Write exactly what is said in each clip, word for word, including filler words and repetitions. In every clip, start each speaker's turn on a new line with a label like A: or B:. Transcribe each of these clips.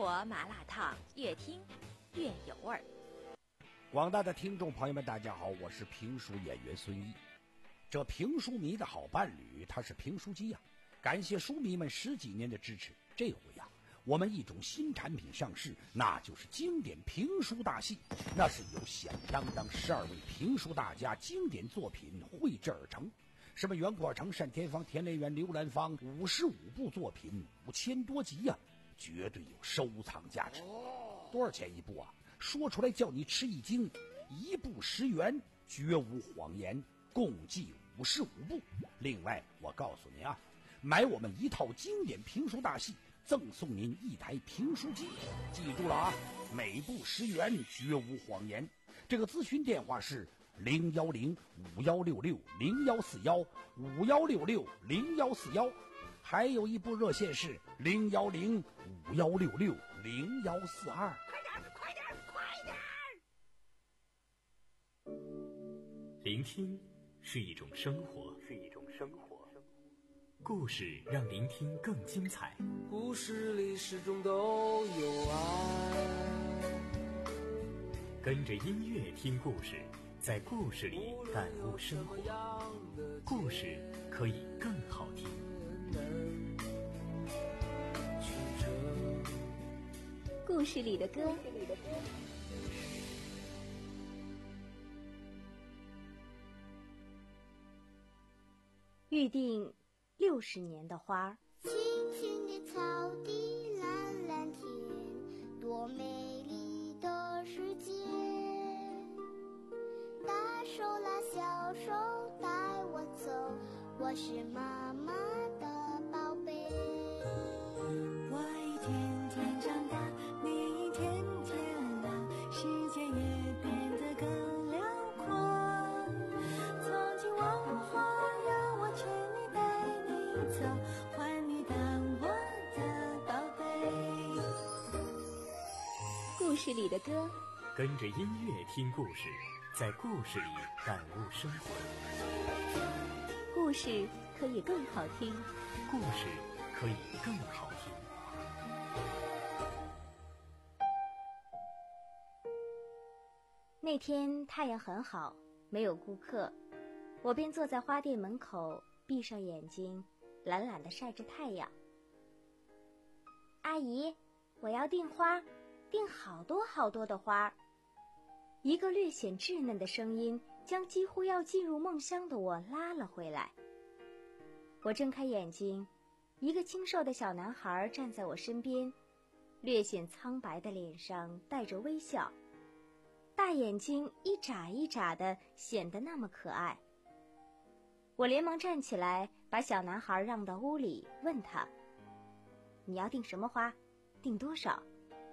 A: 活麻辣烫，越听越有味儿。
B: 广大的听众朋友们，大家好，我是评书演员孙毅。这评书迷的好伴侣，他是评书机呀、啊！感谢书迷们十几年的支持。这回呀、啊，我们一种新产品上市，那就是经典评书大戏。那是由响当当十二位评书大家经典作品绘制而成。什么袁阔成、单田芳、田连元、刘兰芳，五十五部作品，五千多集呀、啊，绝对有收藏价值。多少钱一部啊？说出来叫你吃一惊，一部十元，绝无谎言，共计五十五部。另外，我告诉您啊，买我们一套经典评书大戏，赠送您一台评书机。记住了啊，每部十元，绝无谎言。这个咨询电话是零幺零五幺六六零幺四幺五幺六六零幺四幺，还有一部热线是零幺零五幺六六零幺四二。
C: 快点，快点！
D: 聆听是一种生活，是一种生活。故事让聆听更精彩。
E: 故事里始终都有爱。
D: 跟着音乐听故事，在故事里感悟生活。故事可以更好听。
A: 故事里的歌。预定六十年的花。
F: 青青的草地，蓝蓝天，多美丽的世界。大手拉小手带我走，我是妈妈的宝贝。
G: 我一天天长大，你一天天老，世界也变得更辽阔。曾经我花要我牵你带你走，还你当我的宝贝。
A: 故事里的歌，
D: 跟着音乐听故事，在故事里感悟生活。
A: 故事可以更好听，
D: 故事可以更好听。
A: 那天太阳很好，没有顾客，我便坐在花店门口，闭上眼睛，懒懒地晒着太阳。阿姨，我要订花，订好多好多的花。一个略显稚嫩的声音将几乎要进入梦乡的我拉了回来。我睁开眼睛，一个清瘦的小男孩站在我身边，略显苍白的脸上带着微笑，大眼睛一眨一眨的，显得那么可爱。我连忙站起来，把小男孩让到屋里，问他：你要订什么花？订多少？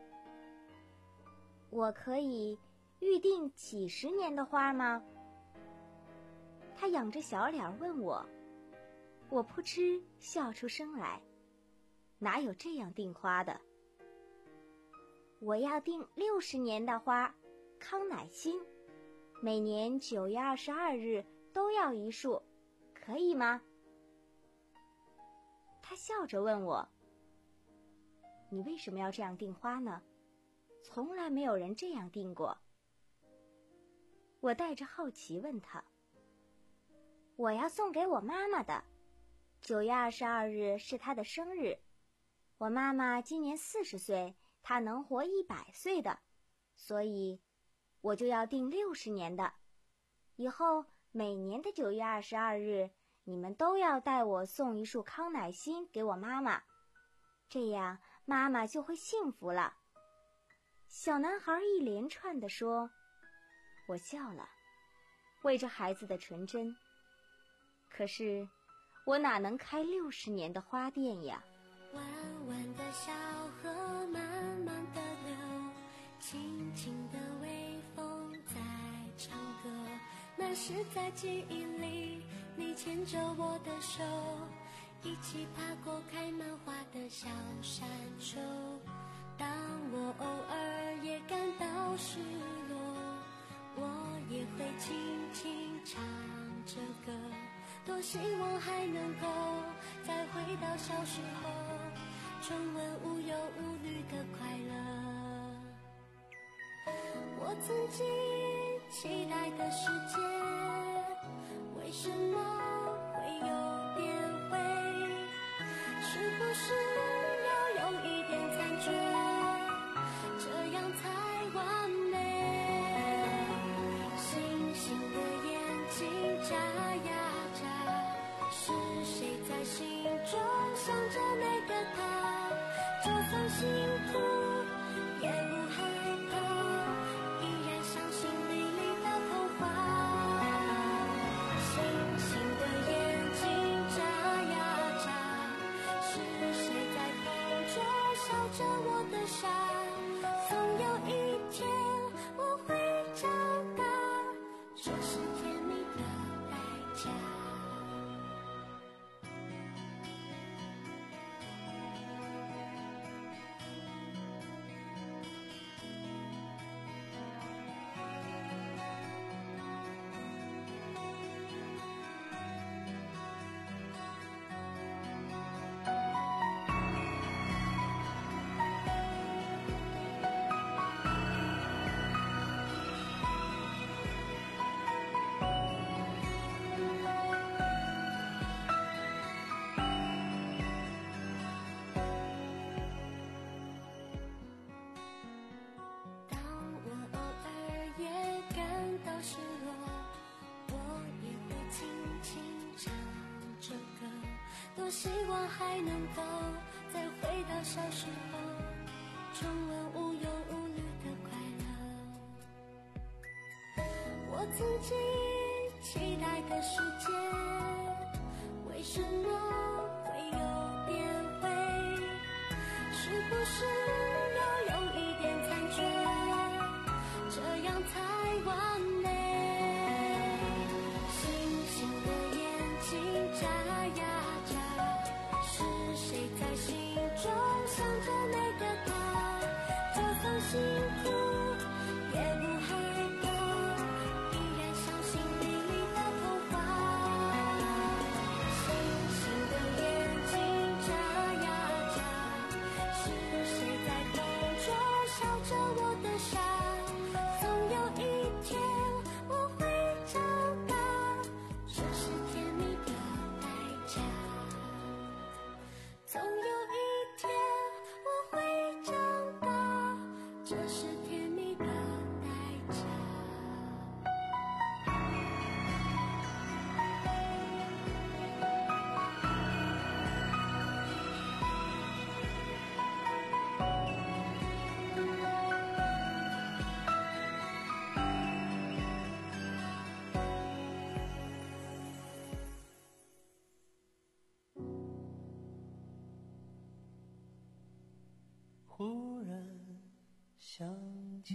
A: 我可以预定几十年的花吗？他仰着小脸问我。我扑哧笑出声来，哪有这样订花的？我要订六十年的花，康乃馨，每年九月二十二日都要一束，可以吗？他笑着问我，你为什么要这样订花呢？从来没有人这样订过。我带着好奇问他，我要送给我妈妈的，九月二十二日是她的生日，我妈妈今年四十岁，她能活一百岁的，所以我就要订六十年的。以后每年的九月二十二日，你们都要带我送一束康乃馨给我妈妈，这样妈妈就会幸福了。小男孩一连串地说。我笑了，为这孩子的纯真。可是我哪能开六十年的花店呀？
G: 弯弯的小河慢慢的流，轻轻的微风在唱歌，那是在记忆里你牵着我的手，一起爬过开满花的小山丘。当我偶尔也感到失落，我也会轻轻唱着歌，多希望还能够再回到小时候，重温无忧无虑的快乐。 经期待的世界，为什么会有点灰？是不是要有一点残缺，这样才完美？星星的眼睛眨呀眨，是谁在心中想着那个他？就算辛苦也不害怕，依然相信美丽的童话。星星的眼睛眨呀眨，是谁在风中笑着我的傻？总有一天我会长大，这是甜蜜的代价。希望还能够再回到小时候，重温无忧无虑的快乐。我曾经期待的世界，为什么会有点灰？是不是要有一点残缺，这样才完美？星星的眼睛眨呀眨，是谁在心中想着那个他？就算辛苦也不害怕，依然相信美丽的童话。星星的眼睛眨呀眨，是谁在风中笑着我的傻？总有一天我会长大，这是甜蜜的代价。总有一天我会长大，这是甜蜜的代价。
E: 忽然想起，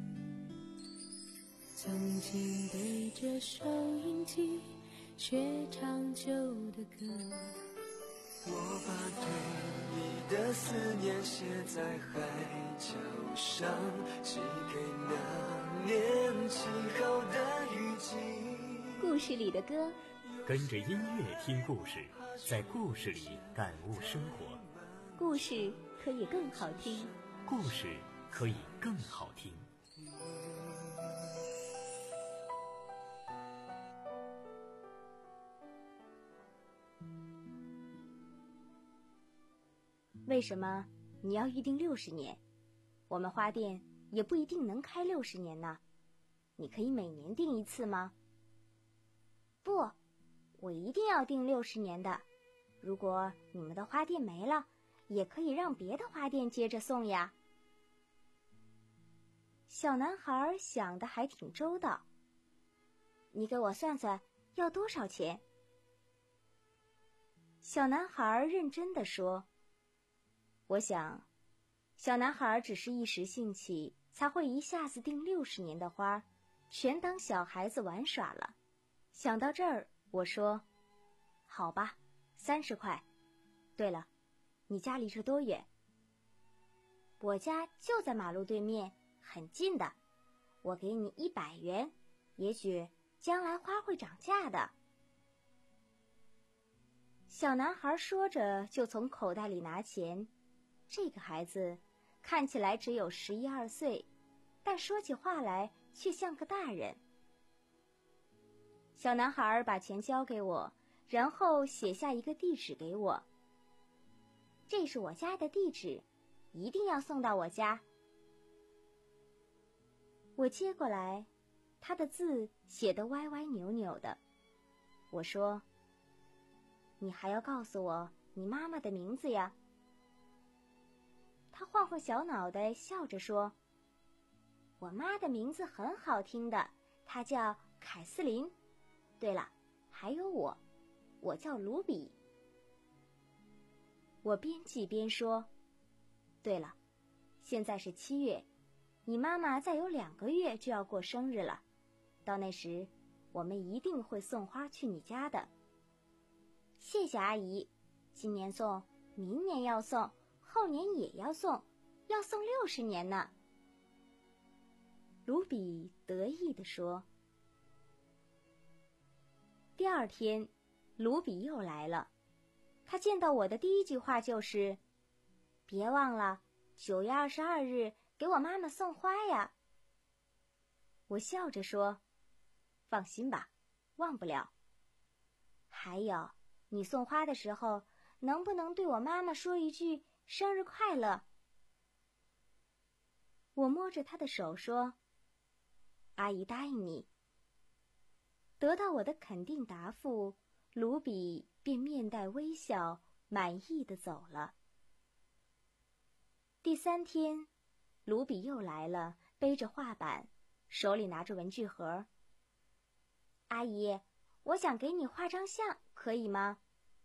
E: 曾经对着收音机学唱旧的歌，
H: 我把对你的思念写在海角上，寄给那年起后的雨季。
A: 故事里的歌，
D: 跟着音乐听故事，在故事里感悟生活。
A: 故事可以更好听，
D: 故事可以更好听。
A: 为什么你要预定六十年？我们花店也不一定能开六十年呢。你可以每年订一次吗？不，我一定要订六十年的。如果你们的花店没了，也可以让别的花店接着送呀。小男孩想得还挺周到。你给我算算要多少钱？小男孩认真地说。我想，小男孩只是一时兴起，才会一下子订六十年的花，全当小孩子玩耍了。想到这儿，我说，好吧，三十块。对了，你家离这多远？我家就在马路对面，很近的。我给你一百元，也许将来花会涨价的。小男孩说着，就从口袋里拿钱。这个孩子看起来只有十一二岁，但说起话来却像个大人。小男孩把钱交给我，然后写下一个地址给我。这是我家的地址，一定要送到我家。我接过来，他的字写得歪歪扭扭的。我说：你还要告诉我你妈妈的名字呀？他晃晃小脑袋，笑着说：我妈的名字很好听的，她叫凯瑟琳。对了，还有我，我叫卢比。我边记边说：对了，现在是七月，你妈妈再有两个月就要过生日了，到那时我们一定会送花去你家的。谢谢阿姨，今年送，明年要送，后年也要送，要送六十年呢。卢比得意地说。第二天，卢比又来了，他见到我的第一句话就是：别忘了九月二十二日给我妈妈送花呀。我笑着说：放心吧，忘不了。还有，你送花的时候能不能对我妈妈说一句生日快乐？我摸着她的手说：阿姨答应你。得到我的肯定答复，卢比便面带微笑，满意地走了。第三天，卢比又来了，背着画板，手里拿着文具盒。阿姨，我想给你画张像，可以吗？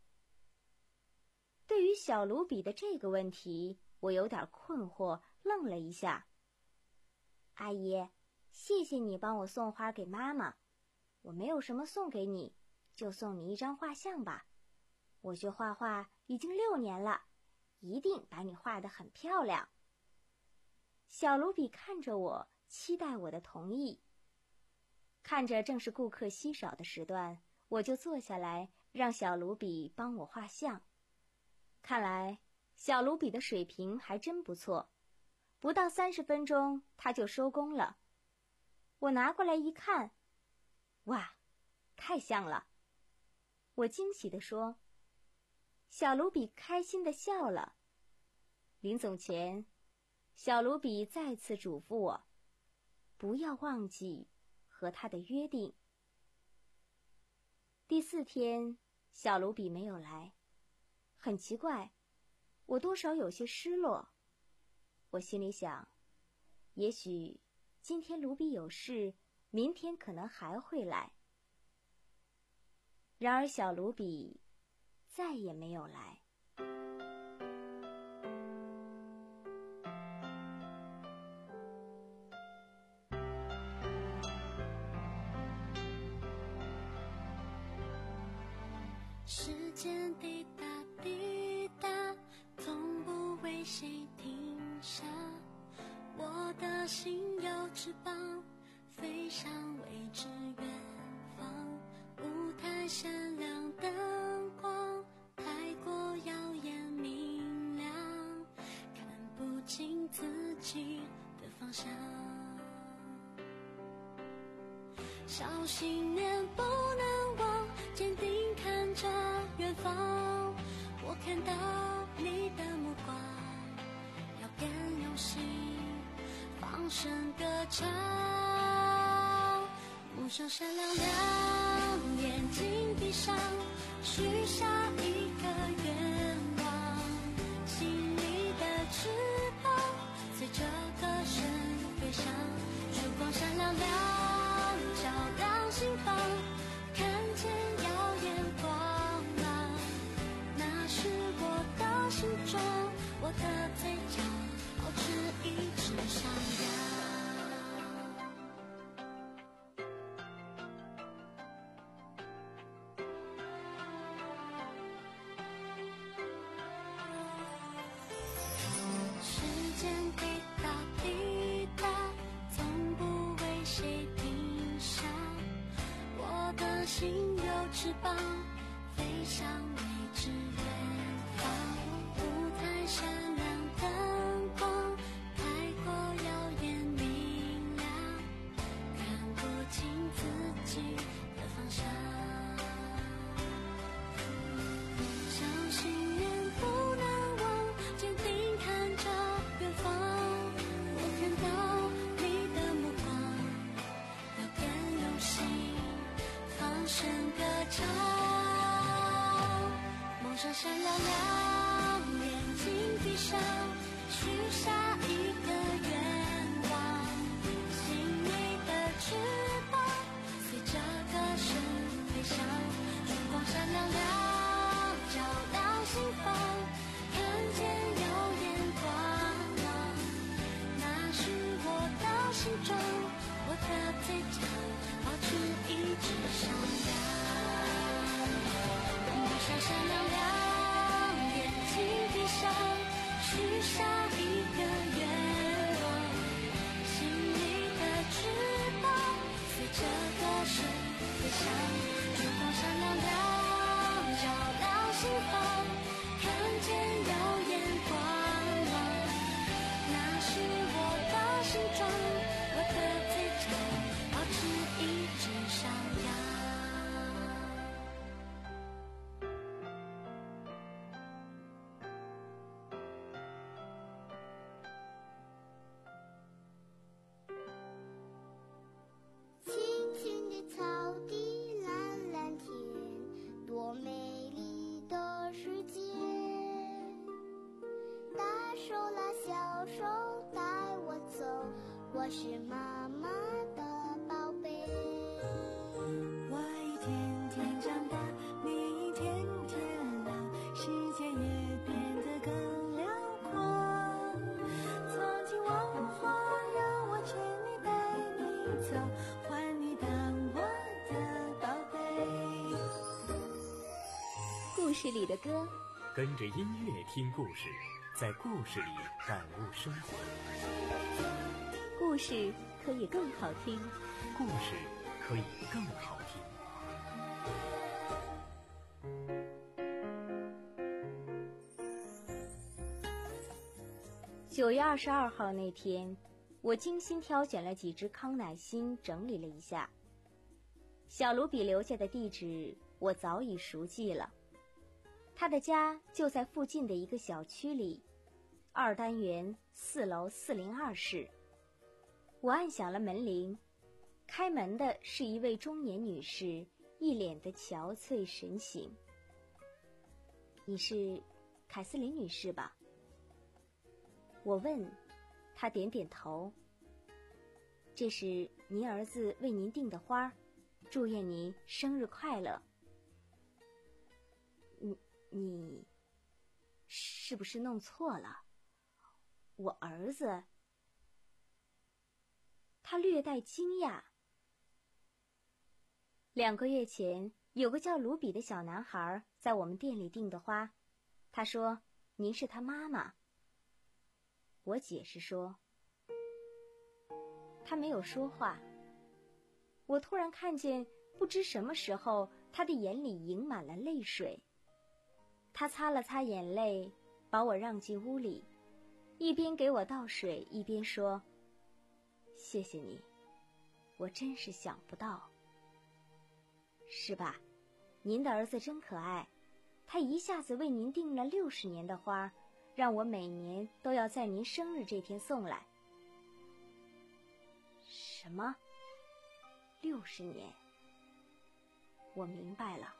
A: 对于小卢比的这个问题，我有点困惑，愣了一下。阿姨，谢谢你帮我送花给妈妈，我没有什么送给你，就送你一张画像吧。我学画画已经六年了，一定把你画得很漂亮。小卢比看着我，期待我的同意。看着正是顾客稀少的时段，我就坐下来，让小卢比帮我画像。看来小卢比的水平还真不错，不到三十分钟他就收工了。我拿过来一看，哇，太像了！我惊喜地说。小卢比开心地笑了。临走前，小卢比再次嘱咐我，不要忘记和他的约定。第四天，小卢比没有来，很奇怪，我多少有些失落。我心里想，也许今天卢比有事，明天可能还会来。然而小卢比再也没有来。
G: 时间滴答滴答，从不为谁停下。我的心有翅膀，飞向未知远方。舞台闪亮灯光，太过耀眼明亮，看不清自己的方向。小心念不能忘，坚定看着远方。我看到你的目光，要更用心，放声歌唱。目光闪亮亮，眼睛闭上，许下一个愿望。心里的翅膀随着歌声飞翔，曙光闪亮亮，照亮心房，看见耀眼光芒。那是我的心中，我的嘴角保持一直上扬。心有翅膀，飞向未知远方。舞台闪亮灯光，太过耀眼明亮， 亮，眼睛闭上，许下一个愿望，心里的翅膀随着歌声飞翔，烛光闪亮亮，照亮心房，看见有眼光芒，那是我的心中，我的最长，保持一直闪亮，闭上闪亮亮，眼睛闭上，许下一个愿望，心里的翅膀随着歌声飞翔，烛光闪亮亮，照亮心房，看见有眼光芒，那是我的心中，我的最长，保持一直闪亮。
F: 青青的草地，蓝蓝天，多美丽的世界。大手拉小手带我走，我是妈妈的宝贝。
E: 我一天天长大，你一天天老，世界也变得更辽阔。曾经文化让我牵你带你走，换你当我的宝贝。
A: 故事里的歌，
D: 跟着音乐听故事，在故事里感悟生活。
A: 故事可以更好听。
D: 故事可以更好听。
A: 九月二十二号那天，我精心挑选了几只康乃馨，整理了一下。小卢比留下的地址我早已熟记了，他的家就在附近的一个小区里，二单元四楼四零二室。我按响了门铃，开门的是一位中年女士，一脸的憔悴神情。你是凯瑟琳女士吧？我问，她点点头。这是您儿子为您订的花，祝愿您生日快乐。你你是不是弄错了？我儿子？他略带惊讶。两个月前，有个叫卢比的小男孩在我们店里订的花，他说您是他妈妈。我解释说，他没有说话。我突然看见，不知什么时候，他的眼里盈满了泪水。他擦了擦眼泪，把我让进屋里，一边给我倒水，一边说，谢谢你，我真是想不到。是吧？您的儿子真可爱，他一下子为您订了六十年的花，让我每年都要在您生日这天送来。什么？六十年？我明白了。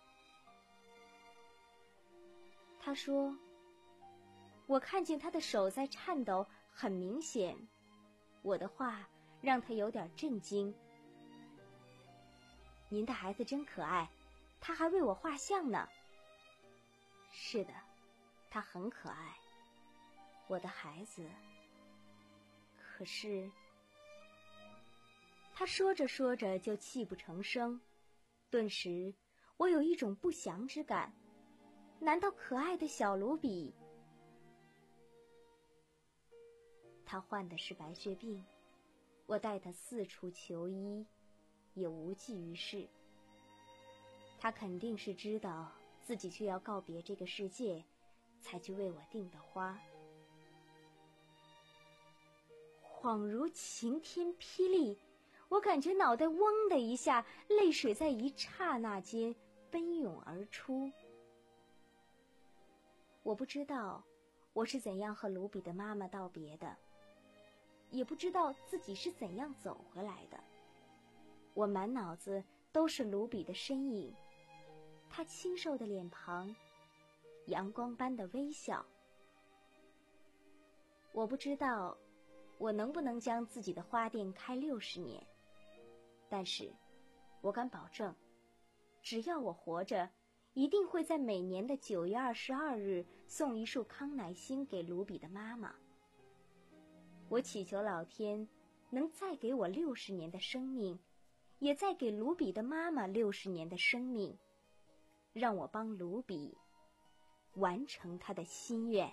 A: 他说，我看见他的手在颤抖，很明显。我的话让他有点震惊。您的孩子真可爱，他还为我画像呢。是的，他很可爱，我的孩子。可是，他说着说着就泣不成声，顿时我有一种不祥之感。难道可爱的小卢比，他患的是白血病？我带他四处求医，也无济于事。他肯定是知道自己就要告别这个世界，才去为我订的花。恍如晴天霹雳，我感觉脑袋嗡的一下，泪水在一刹那间奔涌而出。我不知道我是怎样和卢比的妈妈道别的，也不知道自己是怎样走回来的。我满脑子都是卢比的身影，他清瘦的脸庞， 阳光般的微笑。我不知道我能不能将自己的花店开六十年，但是我敢保证，只要我活着，一定会在每年的九月二十二日送一束康乃馨给卢比的妈妈。我祈求老天能再给我六十年的生命，也再给卢比的妈妈六十年的生命，让我帮卢比完成他的心愿。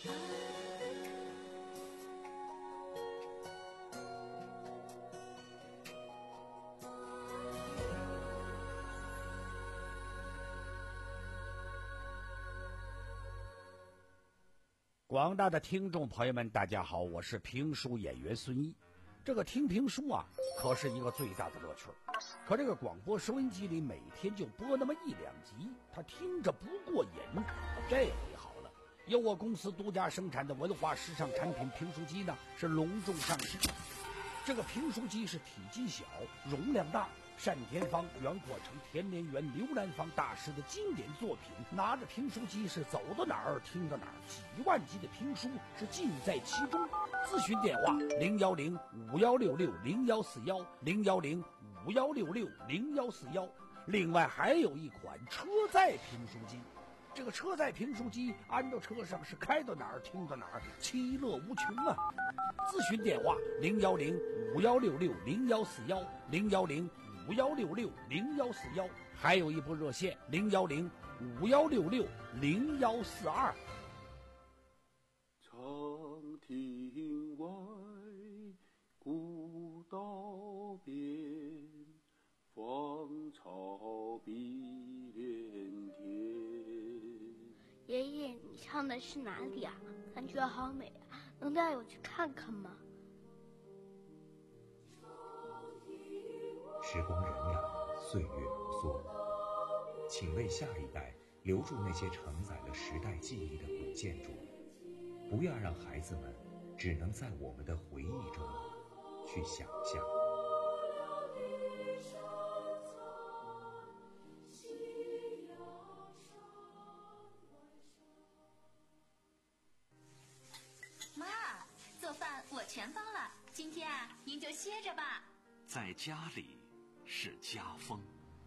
B: 广大的听众朋友们，大家好，我是评书演员孙一。这个听评书啊，可是一个最大的乐趣。可这个广播收音机里每天就播那么一两集，他听着不过瘾。这回好了，由我公司独家生产的文化时尚产品评书机呢，是隆重上市。这个评书机是体积小，容量大。单田芳、袁阔成、田连元、刘兰芳大师的经典作品，拿着评书机是走到哪儿听到哪儿，几万集的评书是尽在其中。咨询电话零幺零五幺六六零幺四幺零幺零五幺六六零幺四幺。另外还有一款车载评书机，这个车载评书机安到车上是开到哪儿听到哪儿，其乐无穷啊！咨询电话零幺零五幺六六零幺四幺零幺零五幺六六零幺四幺，还有一部热线零幺零五幺六六零幺四二。
I: 长亭外，古道边，芳草碧连天。
J: 爷爷，你唱的是哪里啊？感觉好美啊，能带我去看看吗？
K: 时光荏苒，岁月如梭，请为下一代留住那些承载了时代记忆的古建筑，不要让孩子们只能在我们的回忆中去想象。
L: 妈，做饭我全包了，今天啊，您就歇着吧。
M: 在家里是家风。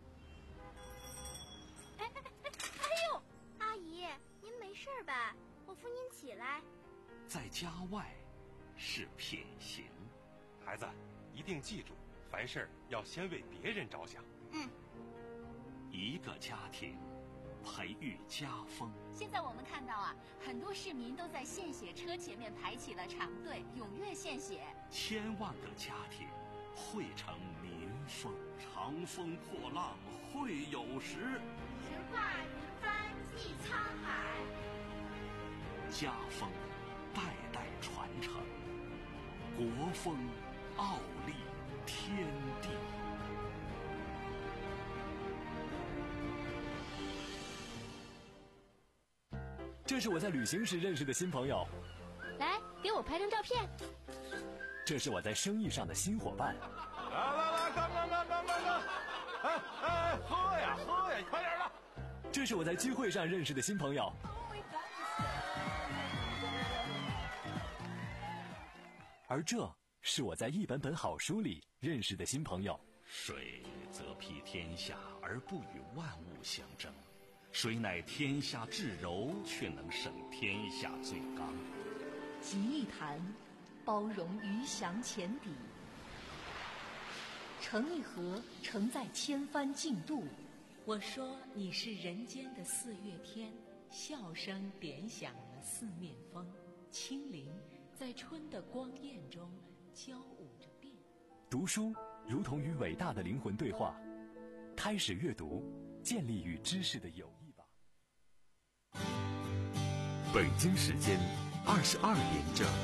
J: 哎哎哎哎呦，阿姨，您没事吧？我扶您起来。
M: 在家外是品行。
N: 孩子，一定记住，凡事要先为别人着想。
L: 嗯。
M: 一个家庭培育家风。
L: 现在我们看到啊，很多市民都在献血车前面排起了长队，踊跃献血。
M: 千万个家庭汇成民风，长风破浪会有时，
C: 直挂云帆济沧海。
M: 家风代代传承，国风傲立天地。
D: 这是我在旅行时认识的新朋友，
J: 来给我拍张照片。
D: 这是我在生意上的新伙伴。
N: 来来来，干干干干干干！哎哎，喝呀喝呀，快点的！
D: 这是我在聚会上认识的新朋友。而这是我在一本本好书里认识的新朋友。
M: 水则披天下而不与万物相争，水乃天下至柔，却能胜天下最刚。
O: 集一坛，包容鱼翔浅底；盛一盒，承载千帆竞渡。我说你是人间的四月天，笑声点响了四面风，轻灵在春的光艳中交舞着变。
D: 读书如同与伟大的灵魂对话，开始阅读，建立与知识的友谊吧。
P: 北京时间二十二点整。